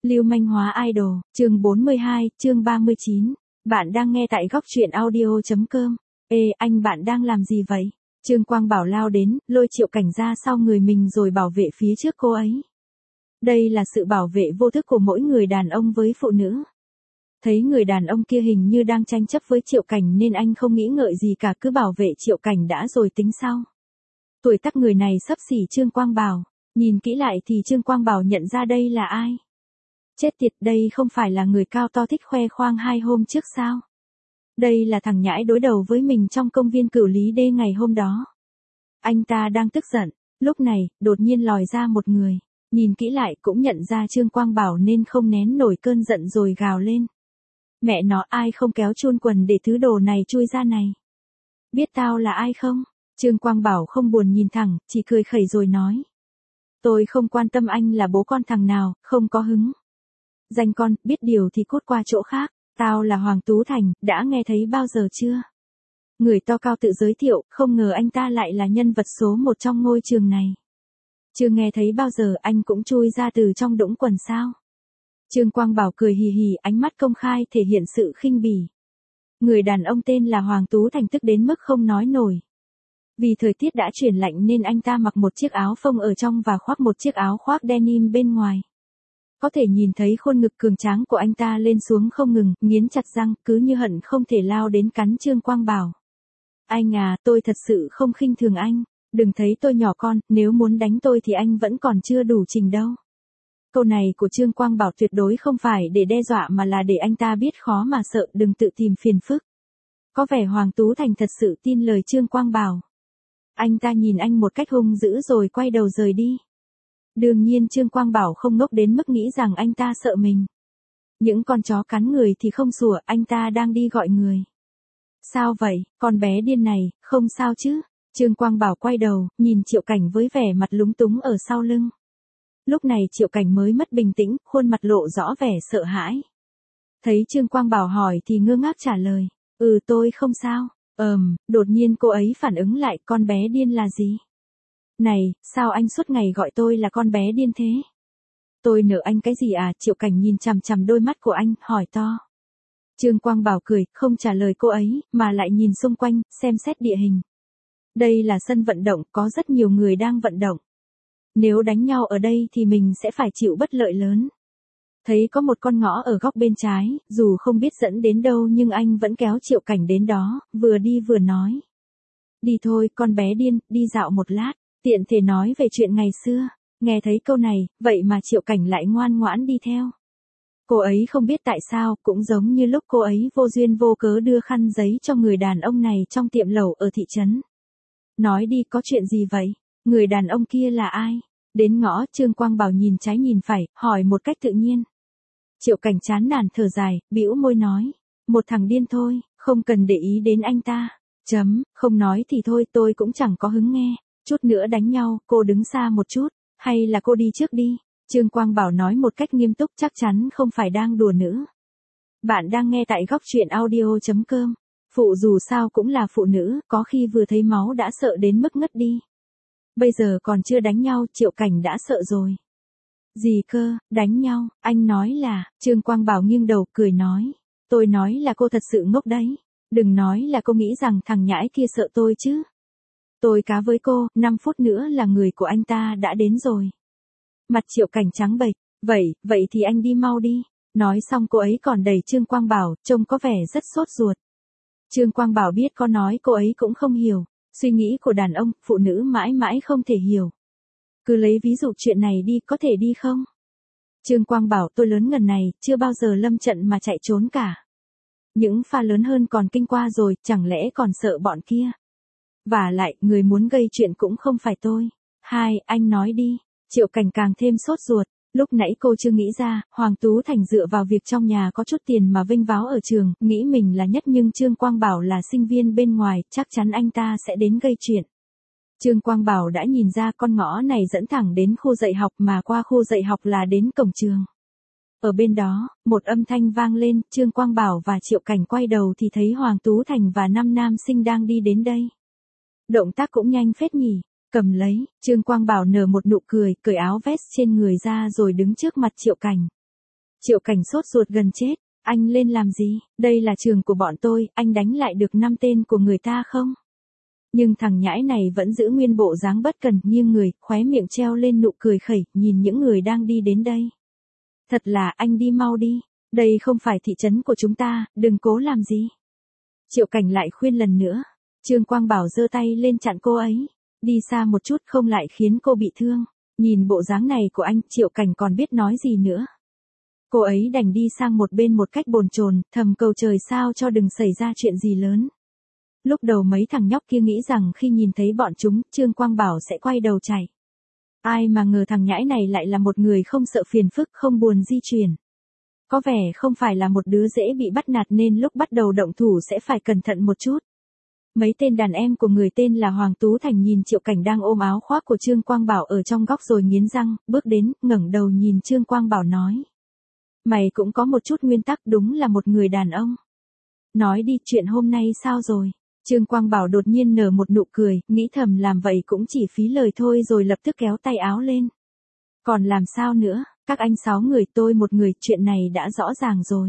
Lưu manh hóa idol, chương 42, chương 39. Bạn đang nghe tại góc truyện audio.com. Ê, anh bạn đang làm gì vậy? Trương Quang Bảo lao đến, lôi Triệu Cảnh ra sau người mình rồi bảo vệ phía trước cô ấy. Đây là sự bảo vệ vô thức của mỗi người đàn ông với phụ nữ. Thấy người đàn ông kia hình như đang tranh chấp với Triệu Cảnh nên anh không nghĩ ngợi gì cả, cứ bảo vệ Triệu Cảnh đã rồi tính sau. Tuổi tác người này xấp xỉ Trương Quang Bảo, nhìn kỹ lại thì Trương Quang Bảo nhận ra đây là ai. Chết tiệt, đây không phải là người cao to thích khoe khoang 2 hôm trước sao? Đây là thằng nhãi đối đầu với mình trong công viên Cửu Lý Đê ngày hôm đó. Anh ta đang tức giận, lúc này, đột nhiên lòi ra một người, nhìn kỹ lại cũng nhận ra Trương Quang Bảo nên không nén nổi cơn giận rồi gào lên. Mẹ nó, ai không kéo chun quần để thứ đồ này chui ra này? Biết tao là ai không? Trương Quang Bảo không buồn nhìn thẳng, chỉ cười khẩy rồi nói. Tôi không quan tâm anh là bố con thằng nào, không có hứng. Danh con, biết điều thì cút qua chỗ khác, tao là Hoàng Tú Thành, đã nghe thấy bao giờ chưa? Người to cao tự giới thiệu, không ngờ anh ta lại là nhân vật số 1 trong ngôi trường này. Chưa nghe thấy bao giờ, anh cũng chui ra từ trong đũng quần sao? Trương Quang Bảo cười hì hì, ánh mắt công khai thể hiện sự khinh bỉ. Người đàn ông tên là Hoàng Tú Thành tức đến mức không nói nổi. Vì thời tiết đã chuyển lạnh nên anh ta mặc một chiếc áo phông ở trong và khoác một chiếc áo khoác denim bên ngoài. Có thể nhìn thấy khuôn ngực cường tráng của anh ta lên xuống không ngừng, nghiến chặt răng, cứ như hận không thể lao đến cắn Trương Quang Bảo. Anh à, tôi thật sự không khinh thường anh, đừng thấy tôi nhỏ con, nếu muốn đánh tôi thì anh vẫn còn chưa đủ trình đâu. Câu này của Trương Quang Bảo tuyệt đối không phải để đe dọa mà là để anh ta biết khó mà sợ, đừng tự tìm phiền phức. Có vẻ Hoàng Tú Thành thật sự tin lời Trương Quang Bảo. Anh ta nhìn anh một cách hung dữ rồi quay đầu rời đi. Đương nhiên Trương Quang Bảo không ngốc đến mức nghĩ rằng anh ta sợ mình. Những con chó cắn người thì không sủa, anh ta đang đi gọi người. Sao vậy, con bé điên này, không sao chứ? Trương Quang Bảo quay đầu, nhìn Triệu Cảnh với vẻ mặt lúng túng ở sau lưng. Lúc này Triệu Cảnh mới mất bình tĩnh, khuôn mặt lộ rõ vẻ sợ hãi. Thấy Trương Quang Bảo hỏi thì ngơ ngác trả lời. Tôi không sao. Đột nhiên cô ấy phản ứng lại, con bé điên là gì? Này, sao anh suốt ngày gọi tôi là con bé điên thế? Tôi nợ anh cái gì à? Triệu Cảnh nhìn chằm chằm đôi mắt của anh, hỏi to. Trương Quang Bảo cười, không trả lời cô ấy, mà lại nhìn xung quanh, xem xét địa hình. Đây là sân vận động, có rất nhiều người đang vận động. Nếu đánh nhau ở đây thì mình sẽ phải chịu bất lợi lớn. Thấy có một con ngõ ở góc bên trái, dù không biết dẫn đến đâu nhưng anh vẫn kéo Triệu Cảnh đến đó, vừa đi vừa nói. Đi thôi, con bé điên, đi dạo một lát, tiện thể nói về chuyện ngày xưa. Nghe thấy câu này, vậy mà Triệu Cảnh lại ngoan ngoãn đi theo. Cô ấy không biết tại sao, cũng giống như lúc cô ấy vô duyên vô cớ đưa khăn giấy cho người đàn ông này trong tiệm lẩu ở thị trấn. Nói đi, có chuyện gì vậy? Người đàn ông kia là ai? Đến ngõ, Trương Quang Bảo nhìn trái nhìn phải, hỏi một cách tự nhiên. Triệu Cảnh chán nản thở dài, bĩu môi nói. Một thằng điên thôi, không cần để ý đến anh ta. Không nói thì thôi, tôi cũng chẳng có hứng nghe. Chút nữa đánh nhau, cô đứng xa một chút, hay là cô đi trước đi. Trương Quang Bảo nói một cách nghiêm túc, chắc chắn không phải đang đùa nữa. Bạn đang nghe tại góc truyện audio.com. Phụ dù sao cũng là phụ nữ, có khi vừa thấy máu đã sợ đến mức ngất đi. Bây giờ còn chưa đánh nhau, Triệu Cảnh đã sợ rồi. Gì cơ, đánh nhau, anh nói là, Trương Quang Bảo nghiêng đầu cười nói. Tôi nói là cô thật sự ngốc đấy. Đừng nói là cô nghĩ rằng thằng nhãi kia sợ tôi chứ. Tôi cá với cô, 5 phút nữa là người của anh ta đã đến rồi. Mặt Triệu Cảnh trắng bệch, vậy thì anh đi mau đi. Nói xong cô ấy còn đẩy Trương Quang Bảo, trông có vẻ rất sốt ruột. Trương Quang Bảo biết có nói cô ấy cũng không hiểu. Suy nghĩ của đàn ông, phụ nữ mãi mãi không thể hiểu. Cứ lấy ví dụ chuyện này đi, có thể đi không? Trương Quang Bảo, tôi lớn ngần này, chưa bao giờ lâm trận mà chạy trốn cả. Những pha lớn hơn còn kinh qua rồi, chẳng lẽ còn sợ bọn kia? Vả lại, người muốn gây chuyện cũng không phải tôi. Anh nói đi. Triệu Cảnh càng thêm sốt ruột. Lúc nãy cô chưa nghĩ ra, Hoàng Tú Thành dựa vào việc trong nhà có chút tiền mà vênh váo ở trường, nghĩ mình là nhất nhưng Trương Quang Bảo là sinh viên bên ngoài, chắc chắn anh ta sẽ đến gây chuyện. Trương Quang Bảo đã nhìn ra con ngõ này dẫn thẳng đến khu dạy học mà qua khu dạy học là đến cổng trường. Ở bên đó, một âm thanh vang lên, Trương Quang Bảo và Triệu Cảnh quay đầu thì thấy Hoàng Tú Thành và 5 nam sinh đang đi đến đây. Động tác cũng nhanh phết nhỉ. Cầm lấy, Trương Quang Bảo nở một nụ cười, cởi áo vest trên người ra rồi đứng trước mặt Triệu Cảnh. Triệu Cảnh sốt ruột gần chết, anh lên làm gì, đây là trường của bọn tôi, anh đánh lại được 5 tên của người ta không? Nhưng thằng nhãi này vẫn giữ nguyên bộ dáng bất cần, nghiêng người, khóe miệng treo lên nụ cười khẩy, nhìn những người đang đi đến đây. Thật là, anh đi mau đi, đây không phải thị trấn của chúng ta, đừng cố làm gì. Triệu Cảnh lại khuyên lần nữa. Trương Quang Bảo giơ tay lên chặn cô ấy, đi xa một chút không lại khiến cô bị thương. Nhìn bộ dáng này của anh, Triệu Cảnh còn biết nói gì nữa. Cô ấy đành đi sang một bên một cách bồn chồn, thầm cầu trời sao cho đừng xảy ra chuyện gì lớn. Lúc đầu mấy thằng nhóc kia nghĩ rằng khi nhìn thấy bọn chúng, Trương Quang Bảo sẽ quay đầu chạy. Ai mà ngờ thằng nhãi này lại là một người không sợ phiền phức, không buồn di chuyển. Có vẻ không phải là một đứa dễ bị bắt nạt nên lúc bắt đầu động thủ sẽ phải cẩn thận một chút. Mấy tên đàn em của người tên là Hoàng Tú Thành nhìn Triệu Cảnh đang ôm áo khoác của Trương Quang Bảo ở trong góc rồi nghiến răng, bước đến, ngẩng đầu nhìn Trương Quang Bảo nói. Mày cũng có một chút nguyên tắc, đúng là một người đàn ông. Nói đi, chuyện hôm nay sao rồi? Trương Quang Bảo đột nhiên nở một nụ cười, nghĩ thầm làm vậy cũng chỉ phí lời thôi rồi lập tức kéo tay áo lên. Còn làm sao nữa, các anh 6 người tôi một người, chuyện này đã rõ ràng rồi.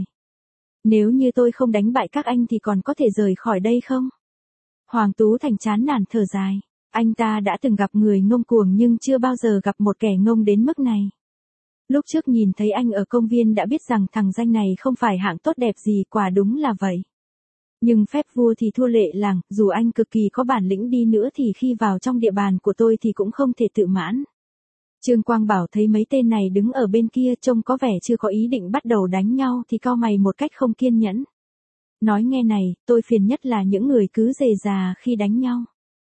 Nếu như tôi không đánh bại các anh thì còn có thể rời khỏi đây không? Hoàng Tú Thành chán nản thở dài, anh ta đã từng gặp người ngông cuồng nhưng chưa bao giờ gặp một kẻ ngông đến mức này. Lúc trước nhìn thấy anh ở công viên đã biết rằng thằng danh này không phải hạng tốt đẹp gì, quả đúng là vậy. Nhưng phép vua thì thua lệ làng, dù anh cực kỳ có bản lĩnh đi nữa thì khi vào trong địa bàn của tôi thì cũng không thể tự mãn. Trương Quang Bảo thấy mấy tên này đứng ở bên kia trông có vẻ chưa có ý định bắt đầu đánh nhau thì cau mày một cách không kiên nhẫn. Nói nghe này, tôi phiền nhất là những người cứ rề rà khi đánh nhau.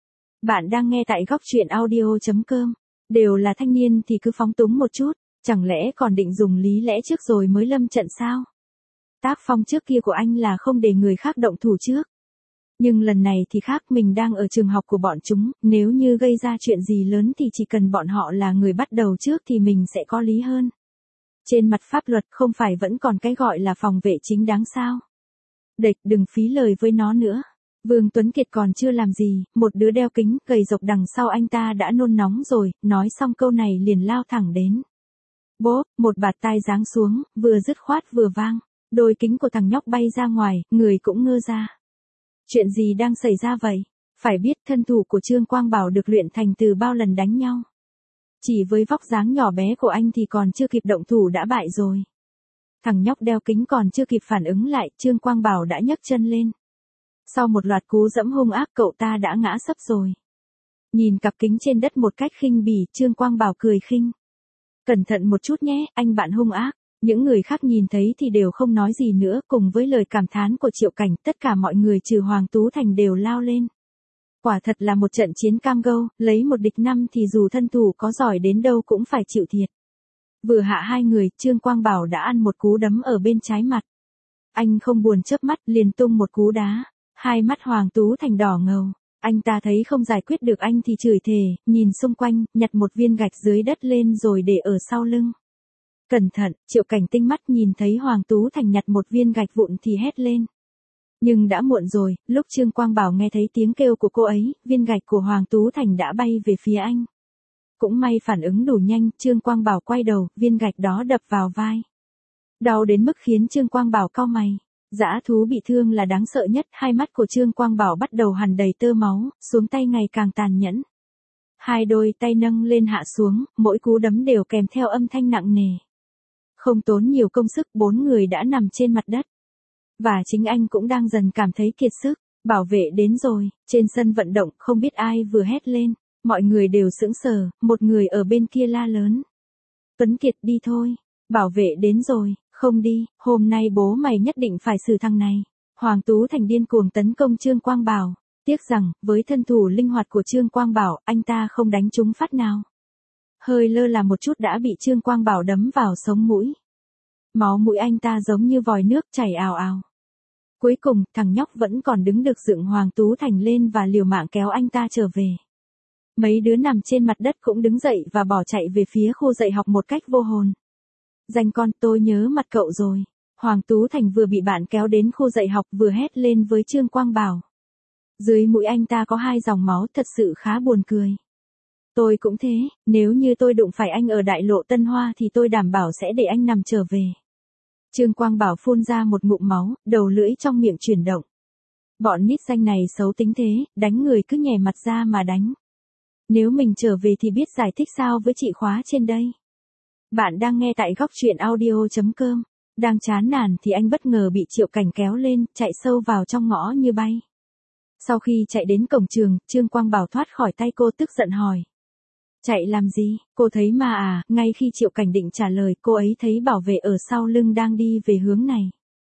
Bạn đang nghe tại góc truyện audio.com. Đều là thanh niên thì cứ phóng túng một chút, chẳng lẽ còn định dùng lý lẽ trước rồi mới lâm trận sao? Tác phong trước kia của anh là không để người khác động thủ trước. Nhưng lần này thì khác, mình đang ở trường học của bọn chúng, nếu như gây ra chuyện gì lớn thì chỉ cần bọn họ là người bắt đầu trước thì mình sẽ có lý hơn. Trên mặt pháp luật không phải vẫn còn cái gọi là phòng vệ chính đáng sao? Địch, đừng phí lời với nó nữa. Vương Tuấn Kiệt còn chưa làm gì, một đứa đeo kính, gầy rộc đằng sau anh ta đã nôn nóng rồi, nói xong câu này liền lao thẳng đến. Bốp, một bạt tai giáng xuống, vừa dứt khoát vừa vang. Đôi kính của thằng nhóc bay ra ngoài, người cũng ngơ ra. Chuyện gì đang xảy ra vậy? Phải biết thân thủ của Trương Quang Bảo được luyện thành từ bao lần đánh nhau. Chỉ với vóc dáng nhỏ bé của anh thì còn chưa kịp động thủ đã bại rồi. Thằng nhóc đeo kính còn chưa kịp phản ứng lại, Trương Quang Bảo đã nhấc chân lên. Sau một loạt cú dẫm hung ác cậu ta đã ngã sấp rồi. Nhìn cặp kính trên đất một cách khinh bỉ, Trương Quang Bảo cười khinh. Cẩn thận một chút nhé, anh bạn hung ác. Những người khác nhìn thấy thì đều không nói gì nữa, cùng với lời cảm thán của Triệu Cảnh, tất cả mọi người trừ Hoàng Tú Thành đều lao lên. Quả thật là một trận chiến cam go, lấy một địch 5 thì dù thân thủ có giỏi đến đâu cũng phải chịu thiệt. Vừa hạ hai người, Trương Quang Bảo đã ăn một cú đấm ở bên trái mặt. Anh không buồn chớp mắt, liền tung một cú đá. Hai mắt Hoàng Tú Thành đỏ ngầu. Anh ta thấy không giải quyết được anh thì chửi thề, nhìn xung quanh, nhặt một viên gạch dưới đất lên rồi để ở sau lưng. Cẩn thận, Triệu Cảnh tinh mắt nhìn thấy Hoàng Tú Thành nhặt một viên gạch vụn thì hét lên. Nhưng đã muộn rồi, lúc Trương Quang Bảo nghe thấy tiếng kêu của cô ấy, viên gạch của Hoàng Tú Thành đã bay về phía anh. Cũng may phản ứng đủ nhanh, Trương Quang Bảo quay đầu, viên gạch đó đập vào vai. Đau đến mức khiến Trương Quang Bảo cau mày. Dã thú bị thương là đáng sợ nhất, hai mắt của Trương Quang Bảo bắt đầu hằn đầy tơ máu, xuống tay ngày càng tàn nhẫn. Hai đôi tay nâng lên hạ xuống, mỗi cú đấm đều kèm theo âm thanh nặng nề. Không tốn nhiều công sức, 4 người đã nằm trên mặt đất. Và chính anh cũng đang dần cảm thấy kiệt sức. Bảo vệ đến rồi, trên sân vận động không biết ai vừa hét lên. Mọi người đều sững sờ, một người ở bên kia la lớn. Tuấn Kiệt đi thôi, bảo vệ đến rồi, không đi, hôm nay bố mày nhất định phải xử thằng này. Hoàng Tú Thành điên cuồng tấn công Trương Quang Bảo. Tiếc rằng, với thân thủ linh hoạt của Trương Quang Bảo, anh ta không đánh trúng phát nào. Hơi lơ là một chút đã bị Trương Quang Bảo đấm vào sống mũi. Máu mũi anh ta giống như vòi nước chảy ào ào. Cuối cùng, thằng nhóc vẫn còn đứng được dựng Hoàng Tú Thành lên và liều mạng kéo anh ta trở về. Mấy đứa nằm trên mặt đất cũng đứng dậy và bỏ chạy về phía khu dạy học một cách vô hồn. Danh con, tôi nhớ mặt cậu rồi. Hoàng Tú Thành vừa bị bạn kéo đến khu dạy học vừa hét lên với Trương Quang Bảo. Dưới mũi anh ta có 2 dòng máu, thật sự khá buồn cười. Tôi cũng thế, nếu như tôi đụng phải anh ở đại lộ Tân Hoa thì tôi đảm bảo sẽ để anh nằm trở về. Trương Quang Bảo phun ra một ngụm máu, đầu lưỡi trong miệng chuyển động. Bọn nít danh này xấu tính thế, đánh người cứ nhè mặt ra mà đánh. Nếu mình trở về thì biết giải thích sao với chị khóa trên đây. Bạn đang nghe tại góc truyện audio.com. Đang chán nản thì anh bất ngờ bị Triệu Cảnh kéo lên, chạy sâu vào trong ngõ như bay. Sau khi chạy đến cổng trường, Trương Quang Bảo thoát khỏi tay cô tức giận hỏi. Chạy làm gì, cô thấy mà à, ngay khi Triệu Cảnh định trả lời cô ấy thấy bảo vệ ở sau lưng đang đi về hướng này.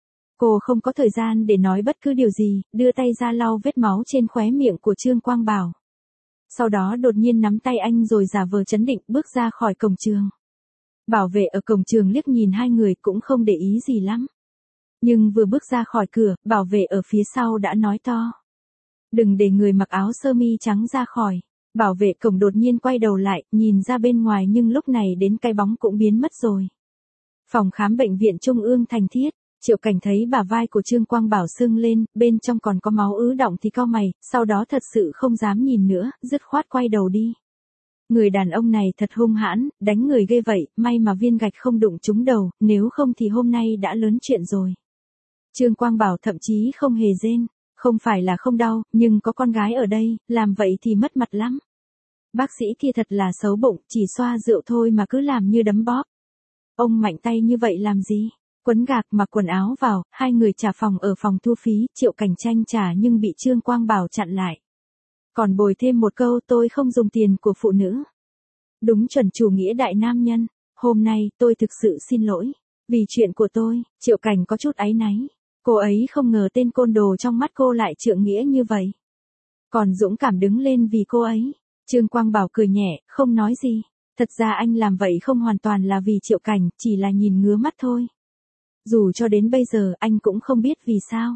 Cô không có thời gian để nói bất cứ điều gì, đưa tay ra lau vết máu trên khóe miệng của Trương Quang Bảo. Sau đó đột nhiên nắm tay anh rồi giả vờ trấn định bước ra khỏi cổng trường. Bảo vệ ở cổng trường liếc nhìn hai người cũng không để ý gì lắm. Nhưng vừa bước ra khỏi cửa, bảo vệ ở phía sau đã nói to. Đừng để người mặc áo sơ mi trắng ra khỏi. Bảo vệ cổng đột nhiên quay đầu lại, nhìn ra bên ngoài nhưng lúc này đến cái bóng cũng biến mất rồi. Phòng khám bệnh viện Trung ương Thành Thiết, Triệu Cảnh thấy bả vai của Trương Quang Bảo sưng lên, bên trong còn có máu ứ đọng thì cau mày, sau đó thật sự không dám nhìn nữa, dứt khoát quay đầu đi. Người đàn ông này thật hung hãn, đánh người ghê vậy, may mà viên gạch không đụng trúng đầu, nếu không thì hôm nay đã lớn chuyện rồi. Trương Quang Bảo thậm chí không hề rên, không phải là không đau, nhưng có con gái ở đây, làm vậy thì mất mặt lắm. Bác sĩ kia thật là xấu bụng, chỉ xoa rượu thôi mà cứ làm như đấm bóp. Ông mạnh tay như vậy làm gì? Quấn gạc mặc quần áo vào, hai người trả phòng ở phòng thu phí, Triệu Cảnh tranh trả nhưng bị Trương Quang Bảo chặn lại. Còn bồi thêm một câu tôi không dùng tiền của phụ nữ. Đúng chuẩn chủ nghĩa đại nam nhân, hôm nay tôi thực sự xin lỗi. Vì chuyện của tôi, Triệu Cảnh có chút áy náy. Cô ấy không ngờ tên côn đồ trong mắt cô lại trượng nghĩa như vậy. Còn dũng cảm đứng lên vì cô ấy. Trương Quang Bảo cười nhẹ, không nói gì. Thật ra anh làm vậy không hoàn toàn là vì Triệu Cảnh, chỉ là nhìn ngứa mắt thôi. Dù cho đến bây giờ anh cũng không biết vì sao.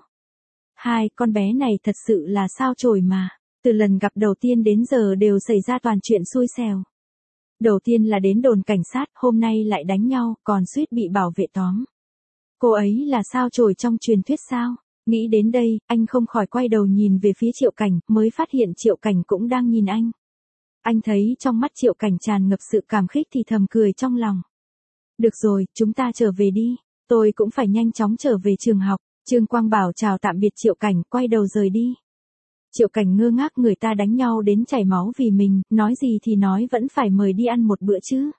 Hai con bé này thật sự là sao chổi mà. Từ lần gặp đầu tiên đến giờ đều xảy ra toàn chuyện xui xẻo. Đầu tiên là đến đồn cảnh sát, hôm nay lại đánh nhau, còn suýt bị bảo vệ tóm. Cô ấy là sao chổi trong truyền thuyết sao? Nghĩ đến đây, anh không khỏi quay đầu nhìn về phía Triệu Cảnh, mới phát hiện Triệu Cảnh cũng đang nhìn anh. Anh thấy trong mắt Triệu Cảnh tràn ngập sự cảm khích thì thầm cười trong lòng. Được rồi, chúng ta trở về đi. Tôi cũng phải nhanh chóng trở về trường học. Trương Quang Bảo chào tạm biệt Triệu Cảnh, quay đầu rời đi. Triệu Cảnh ngơ ngác, người ta đánh nhau đến chảy máu vì mình, nói gì thì nói vẫn phải mời đi ăn một bữa chứ.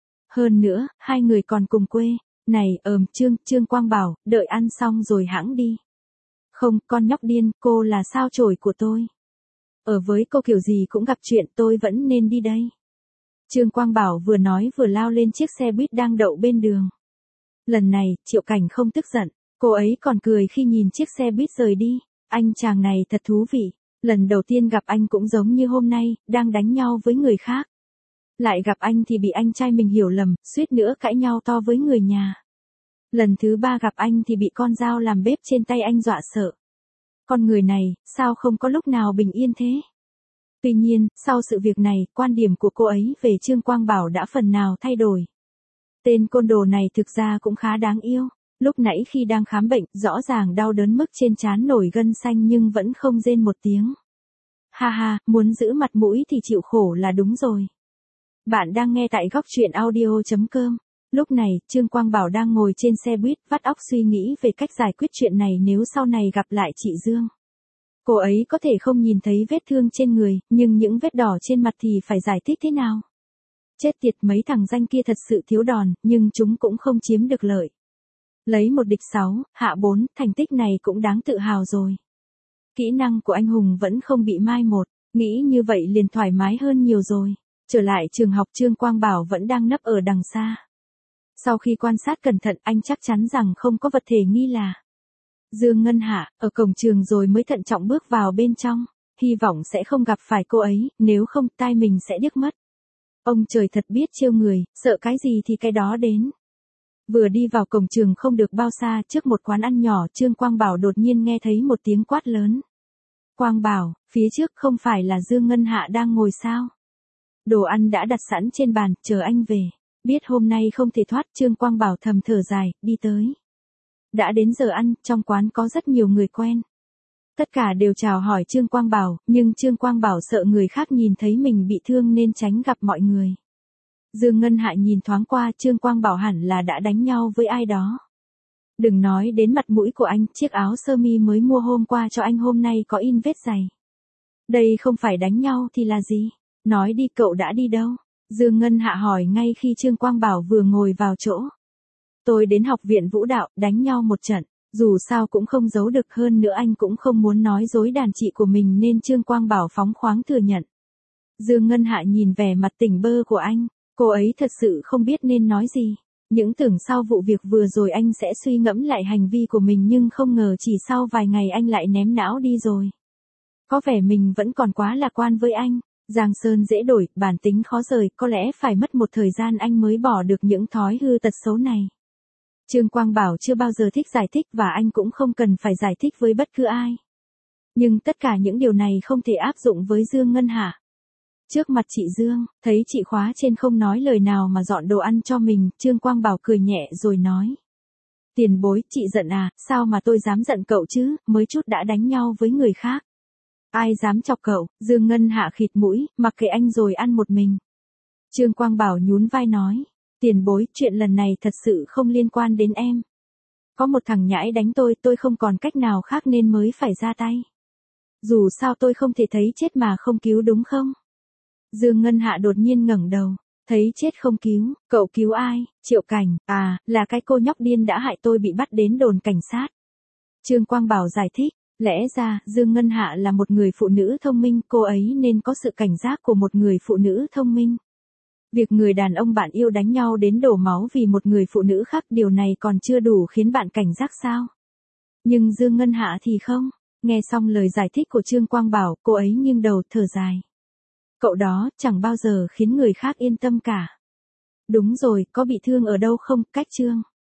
Hơn nữa, hai người còn cùng quê. Này, Trương Quang Bảo, đợi ăn xong rồi hãng đi. Không, con nhóc điên, cô là sao chổi của tôi. Ở với cô kiểu gì cũng gặp chuyện, tôi vẫn nên đi đây. Trương Quang Bảo vừa nói vừa lao lên chiếc xe buýt đang đậu bên đường. Lần này, Triệu Cảnh không tức giận, cô ấy còn cười khi nhìn chiếc xe buýt rời đi. Anh chàng này thật thú vị, lần đầu tiên gặp anh cũng giống như hôm nay, đang đánh nhau với người khác. Lại gặp anh thì bị anh trai mình hiểu lầm, suýt nữa cãi nhau to với người nhà. Lần thứ ba gặp anh thì bị con dao làm bếp trên tay anh dọa sợ. Con người này, sao không có lúc nào bình yên thế? Tuy nhiên, sau sự việc này, quan điểm của cô ấy về Trương Quang Bảo đã phần nào thay đổi. Tên côn đồ này thực ra cũng khá đáng yêu. Lúc nãy khi đang khám bệnh, rõ ràng đau đớn mức trên trán nổi gân xanh nhưng vẫn không rên một tiếng. Ha ha, muốn giữ mặt mũi thì chịu khổ là đúng rồi. Bạn đang nghe tại góc truyện audio.com. Lúc này, Trương Quang Bảo đang ngồi trên xe buýt, vắt óc suy nghĩ về cách giải quyết chuyện này nếu sau này gặp lại chị Dương. Cô ấy có thể không nhìn thấy vết thương trên người, nhưng những vết đỏ trên mặt thì phải giải thích thế nào? Chết tiệt, mấy thằng danh kia thật sự thiếu đòn, nhưng chúng cũng không chiếm được lợi. Lấy 1 địch 6, hạ 4, thành tích này cũng đáng tự hào rồi. Kỹ năng của anh hùng vẫn không bị mai một, nghĩ như vậy liền thoải mái hơn nhiều rồi. Trở lại trường học, Trương Quang Bảo vẫn đang nấp ở đằng xa. Sau khi quan sát cẩn thận, anh chắc chắn rằng không có vật thể nghi là Dương Ngân Hạ, ở cổng trường rồi mới thận trọng bước vào bên trong. Hy vọng sẽ không gặp phải cô ấy, nếu không tai mình sẽ điếc mất. Ông trời thật biết trêu người, sợ cái gì thì cái đó đến. Vừa đi vào cổng trường không được bao xa, trước một quán ăn nhỏ, Trương Quang Bảo đột nhiên nghe thấy một tiếng quát lớn. Quang Bảo, phía trước không phải là Dương Ngân Hạ đang ngồi sao? Đồ ăn đã đặt sẵn trên bàn, chờ anh về. Biết hôm nay không thể thoát, Trương Quang Bảo thầm thở dài, đi tới. Đã đến giờ ăn, trong quán có rất nhiều người quen. Tất cả đều chào hỏi Trương Quang Bảo, nhưng Trương Quang Bảo sợ người khác nhìn thấy mình bị thương nên tránh gặp mọi người. Dương Ngân Hạ nhìn thoáng qua, Trương Quang Bảo hẳn là đã đánh nhau với ai đó. Đừng nói đến mặt mũi của anh, chiếc áo sơ mi mới mua hôm qua cho anh hôm nay có in vết giày. Đây không phải đánh nhau thì là gì? Nói đi, cậu đã đi đâu? Dương Ngân Hạ hỏi ngay khi Trương Quang Bảo vừa ngồi vào chỗ. Tôi đến học viện vũ đạo, đánh nhau một trận. Dù sao cũng không giấu được, hơn nữa anh cũng không muốn nói dối đàn chị của mình nên Trương Quang Bảo phóng khoáng thừa nhận. Dương Ngân Hạ nhìn vẻ mặt tỉnh bơ của anh, cô ấy thật sự không biết nên nói gì. Những tưởng sau vụ việc vừa rồi anh sẽ suy ngẫm lại hành vi của mình nhưng không ngờ chỉ sau vài ngày anh lại ném não đi rồi. Có vẻ mình vẫn còn quá lạc quan với anh. Giang sơn dễ đổi, bản tính khó rời, có lẽ phải mất một thời gian anh mới bỏ được những thói hư tật xấu này. Trương Quang Bảo chưa bao giờ thích giải thích và anh cũng không cần phải giải thích với bất cứ ai. Nhưng tất cả những điều này không thể áp dụng với Dương Ngân Hạ. Trước mặt chị Dương, thấy chị khóa trên không nói lời nào mà dọn đồ ăn cho mình, Trương Quang Bảo cười nhẹ rồi nói. Tiền bối, chị giận à, sao mà tôi dám giận cậu chứ, mới chút đã đánh nhau với người khác. Ai dám chọc cậu? Dương Ngân Hạ khịt mũi, mặc kệ anh rồi ăn một mình. Trương Quang Bảo nhún vai nói. Tiền bối, chuyện lần này thật sự không liên quan đến em. Có một thằng nhãi đánh tôi không còn cách nào khác nên mới phải ra tay. Dù sao tôi không thể thấy chết mà không cứu đúng không? Dương Ngân Hạ đột nhiên ngẩng đầu. Thấy chết không cứu, cậu cứu ai? Triệu Cảnh, à, là cái cô nhóc điên đã hại tôi bị bắt đến đồn cảnh sát. Trương Quang Bảo giải thích. Lẽ ra, Dương Ngân Hạ là một người phụ nữ thông minh, cô ấy nên có sự cảnh giác của một người phụ nữ thông minh. Việc người đàn ông bạn yêu đánh nhau đến đổ máu vì một người phụ nữ khác, điều này còn chưa đủ khiến bạn cảnh giác sao? Nhưng Dương Ngân Hạ thì không. Nghe xong lời giải thích của Trương Quang Bảo, cô ấy nghiêng đầu thở dài. Cậu đó chẳng bao giờ khiến người khác yên tâm cả. Đúng rồi, có bị thương ở đâu không, cách Trương?